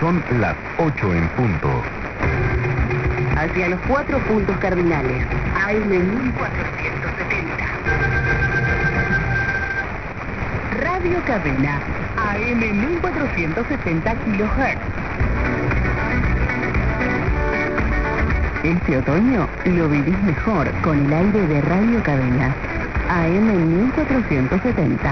Son las 8 en punto. Hacia los 4 puntos cardinales. AM 1470. Radio Cadena. AM 1470 kHz. Este otoño lo vivís mejor con el aire de Radio Cadena. AM 1470.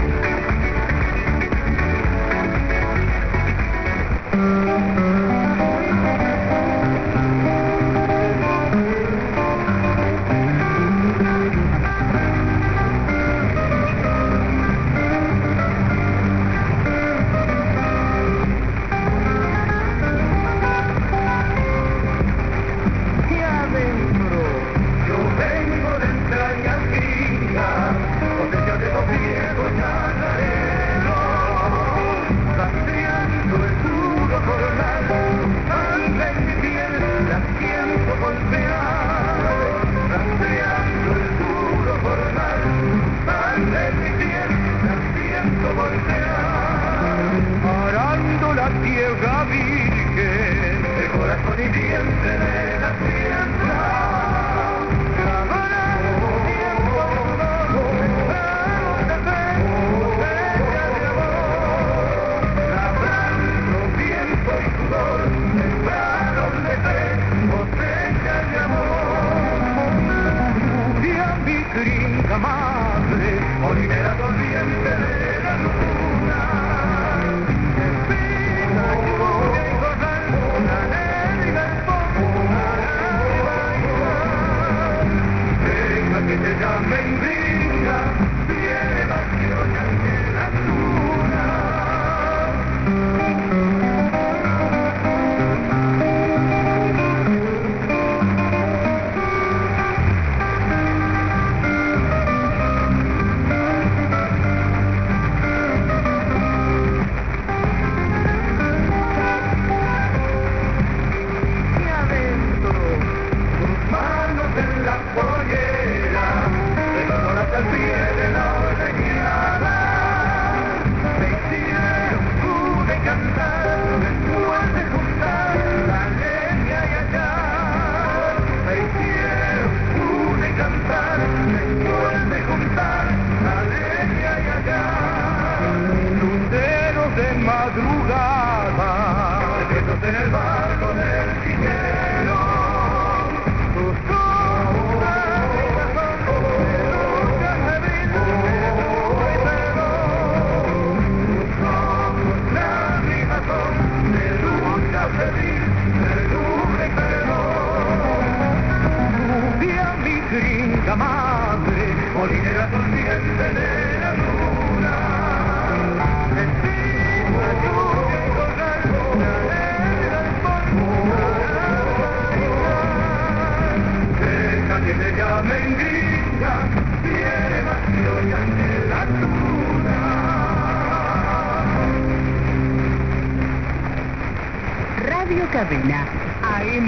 Radio Cadena, AM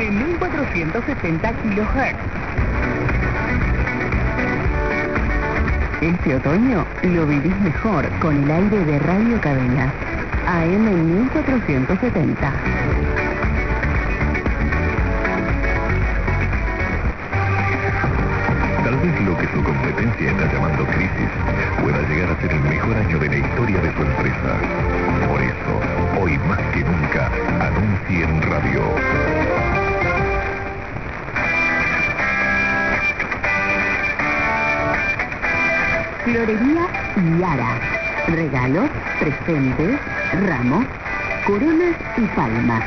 1470 kHz. Este otoño lo vivís mejor con el aire de Radio Cadena, AM 1470. Tal vez lo que su competencia está llamando crisis pueda llegar a ser el mejor año de la historia de su empresa. Por eso, hoy más que nunca, anuncie en radio. Florería Yara. Regalos, presentes, ramos, coronas y palmas.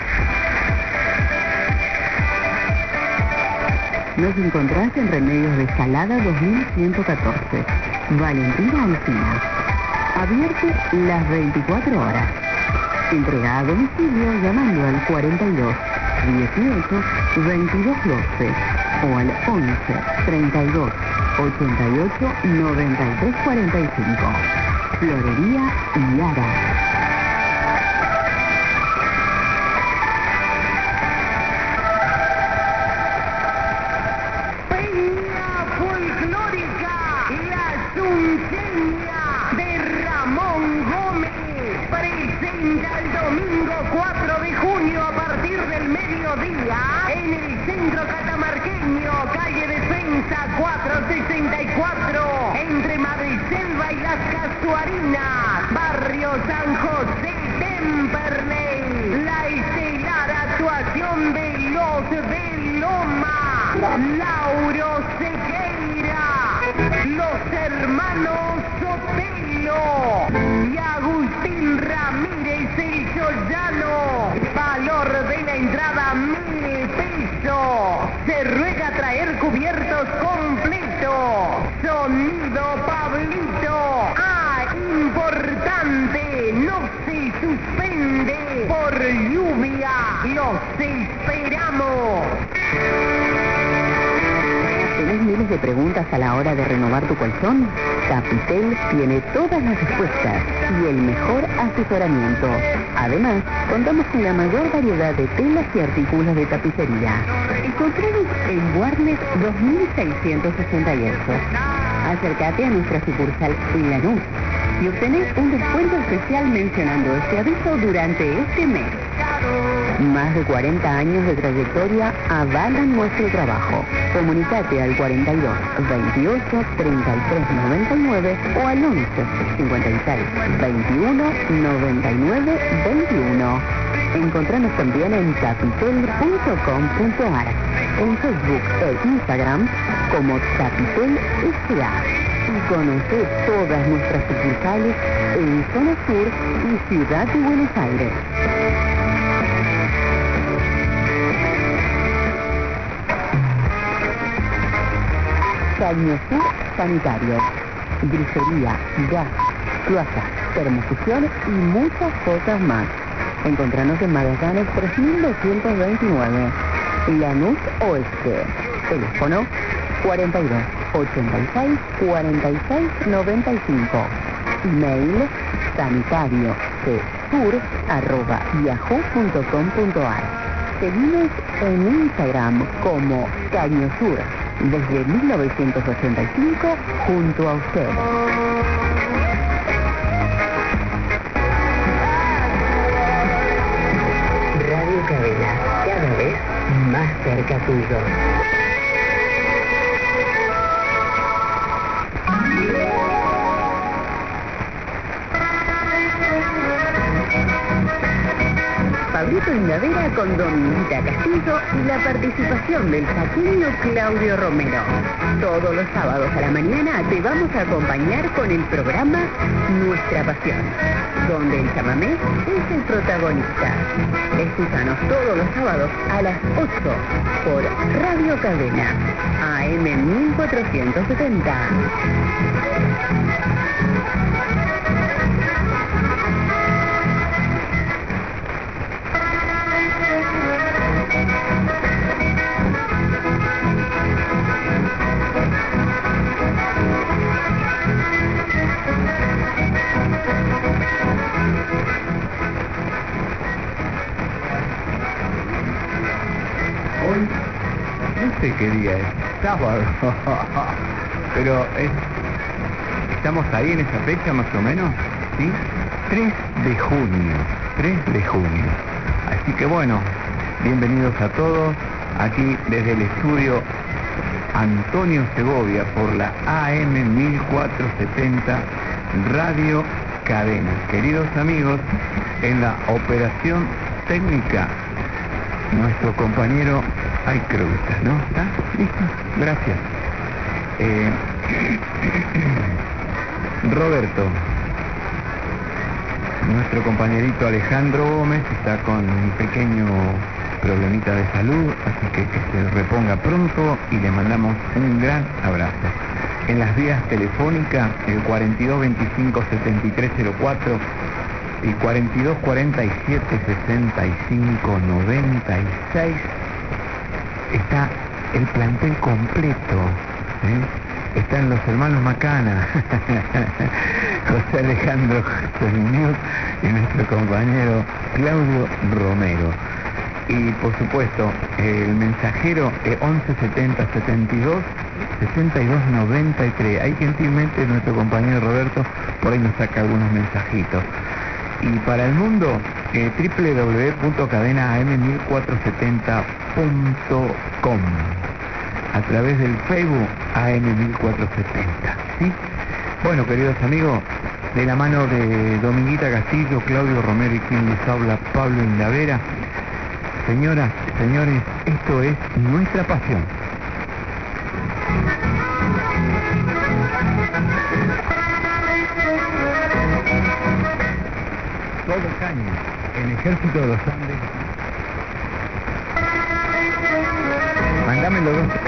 Nos encontrás en Remedios de Escalada 2114. Valentina Alsina. Abierto las 24 horas. Entrega a domicilio llamando al 42 18 22 12 o al 11 32 88 93 45. Florería Yara. El domingo 4 de julio. traer cubiertos completo. Sonido Pablito. Importante, no se suspende por lluvia. Los esperamos. ¿Tenés miles de preguntas a la hora de renovar tu colchón? Tapitel tiene todas las respuestas y el mejor asesoramiento. Además, contamos con la mayor variedad de telas y artículos de tapicería. Encontrados en Warnes 2668. Acércate a nuestra sucursal en Lanús y obtenés un descuento especial mencionando este aviso durante este mes. Más de 40 años de trayectoria avalan nuestro trabajo. Comunicate al 42 28 33 99 o al 11 56 21 99 21. Encontranos también en tapitel.com.ar, en Facebook e Instagram como Tapitel S.A. y conoce todas nuestras sucursales en Zona Sur y Ciudad de Buenos Aires. Caño Sur Sanitario, grisería, gas, cloacas, termofusión y muchas cosas más. Encontranos en Magallanes 3229, Lanús Oeste. Teléfono 42 86 46 95. Email sanitariosur@yahoo.com.ar. Seguimos en Instagram como Caño Sur, desde 1985 junto a usted. Radio Cadena, cada vez más cerca tuyo. Pablito Indavera con Dominguita Castillo y la participación del chaqueño Claudio Romero. Todos los sábados a la mañana te vamos a acompañar con el programa Nuestra Pasión, donde el chamamé es el protagonista. Escúchanos todos los sábados a las 8 por Radio Cadena, AM 1470. ¿Qué día es? Sábado. Pero estamos ahí en esa fecha más o menos, ¿sí? 3 de junio. Así que bueno, bienvenidos a todos, aquí desde el estudio Antonio Segovia por la AM 1470 Radio Cadena. Queridos amigos, en la operación técnica, nuestro compañero... Ay, creo que está, ¿no? ¿Está? ¿Listo? Gracias. Roberto, nuestro compañerito Alejandro Gómez está con un pequeño problemita de salud, así que se reponga pronto y le mandamos un gran abrazo. En las vías telefónicas, el 42 25 73 04 y 42 47 65 96, está el plantel completo, ¿eh? Están los hermanos Macana, José Alejandro Solinius y nuestro compañero Claudio Romero. Y por supuesto, el mensajero 11 70 72 62 93. Ahí gentilmente nuestro compañero Roberto por ahí nos saca algunos mensajitos. Y para el mundo, www.cadenaam1470.com, a través del Facebook AM1470, ¿sí? Bueno, queridos amigos, de la mano de Dominguita Castillo, Claudio Romero y quien les habla, Pablo Indavera. Señoras, señores, esto es Nuestra Pasión. Todo caño, el ejército de los Andes. Dame los dos.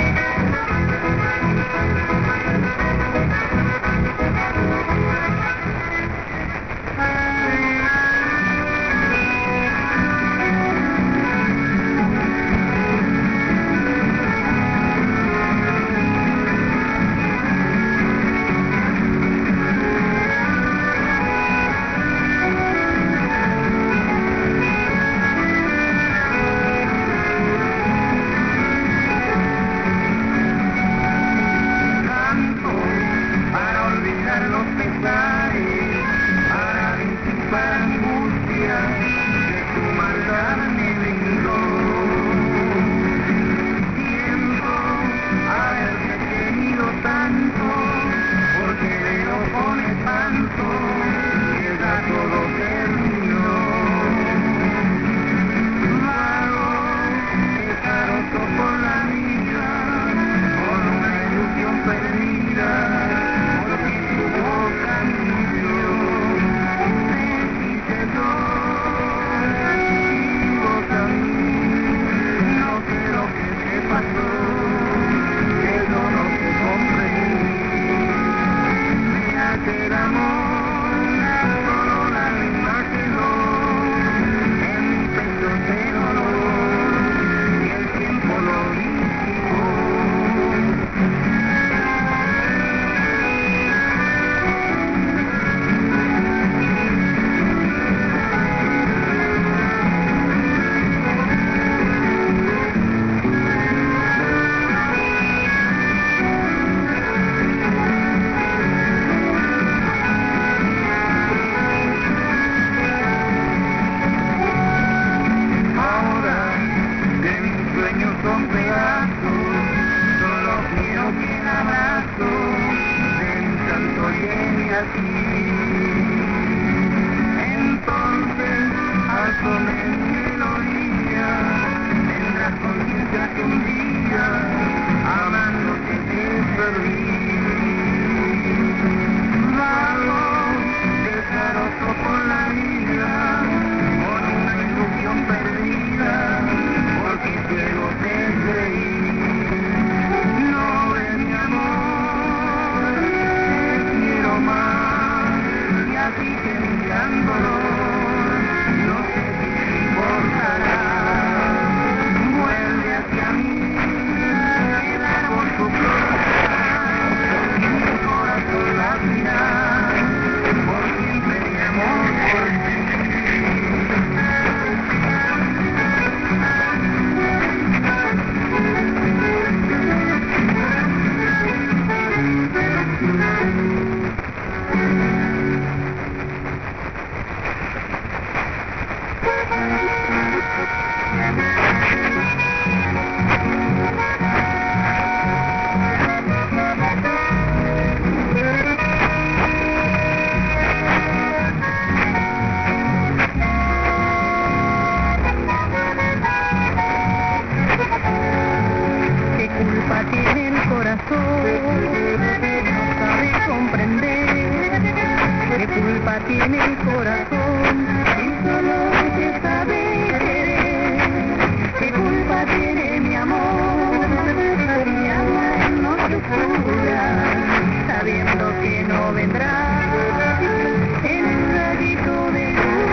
Tiene el corazón y solo se sabe querer. ¿Qué culpa tiene mi amor? Y ama en noche oscura, sabiendo que no vendrá en un rayito de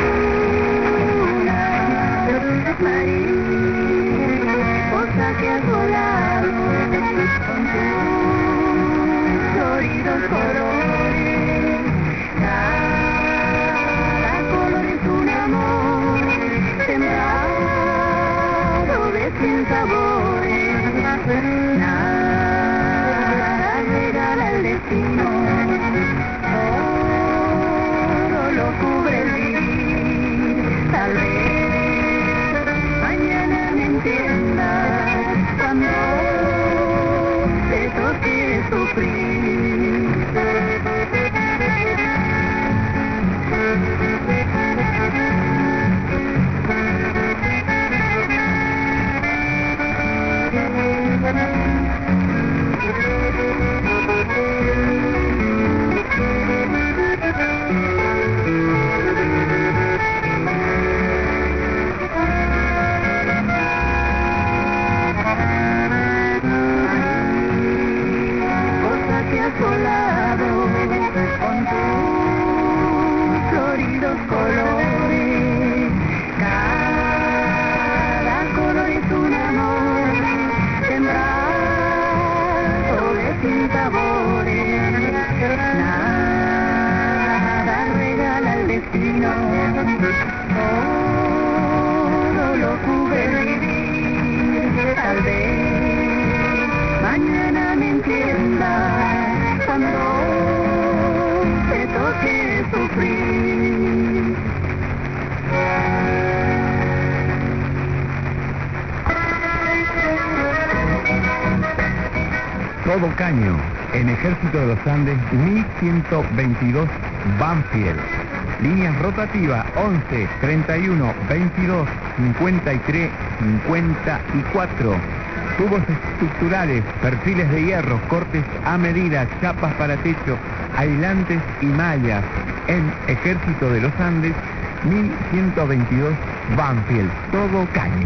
luna. Mariposa que has volado con tus floridos colores. Sin sabores, nada regala el destino, todo lo cubre el vivir. Tal vez mañana me entiendas cuando te toque sufrir. Todo Caño, en Ejército de los Andes, 1122 Banfield. Líneas rotativas 11, 31, 22, 53, 54. Tubos estructurales, perfiles de hierro, cortes a medida, chapas para techo, aislantes y mallas. En Ejército de los Andes, 1122 Banfield. Todo Caño.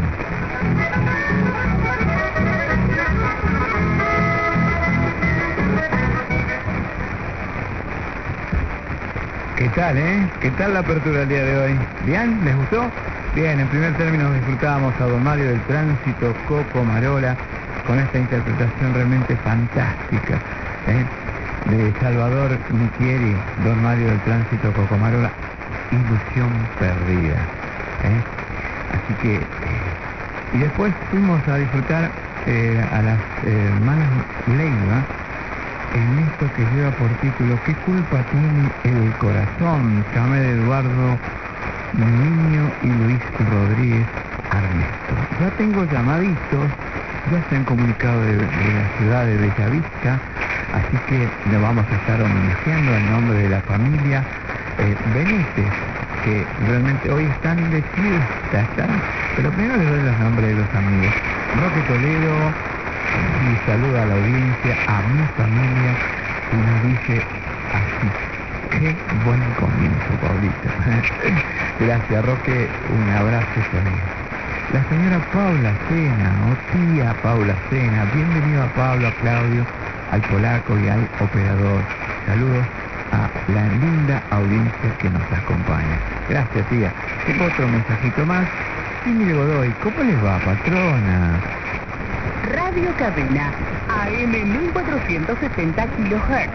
¿Qué tal, ¿Qué tal la apertura del día de hoy? ¿Bien? ¿Les gustó? Bien, en primer término disfrutábamos a Don Mario del Tránsito, Coco Marola, con esta interpretación realmente fantástica, de Salvador Michieri, Don Mario del Tránsito, Coco Marola, Ilusión Perdida. Así que, y después fuimos a disfrutar a las hermanas Leiva, en esto que lleva por título ¿Qué culpa tiene el corazón? Chamé de Eduardo Niño y Luis Rodríguez Arnesto. Ya tengo llamaditos, ya se han comunicado de la ciudad de Bellavista, así que le vamos a estar homenajeando en nombre de la familia Benítez, que realmente hoy están de fiesta, pero primero les doy los nombres de los amigos. Roque Toledo, y saluda a la audiencia, a mi familia, y nos dice así: qué buen comienzo, Paulito. Gracias, Roque, un abrazo también. La señora Paula Sena, o tía Paula Sena, bienvenido a Pablo, a Claudio, al polaco y al operador. Saludos a la linda audiencia que nos acompaña. Gracias, tía. Tengo otro mensajito más. Cindy de Godoy, ¿cómo les va, patrona? Radio Cadena, AM 1470 kHz.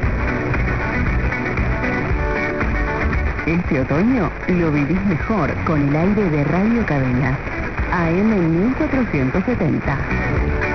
Este otoño lo vivís mejor con el aire de Radio Cadena, AM 1470.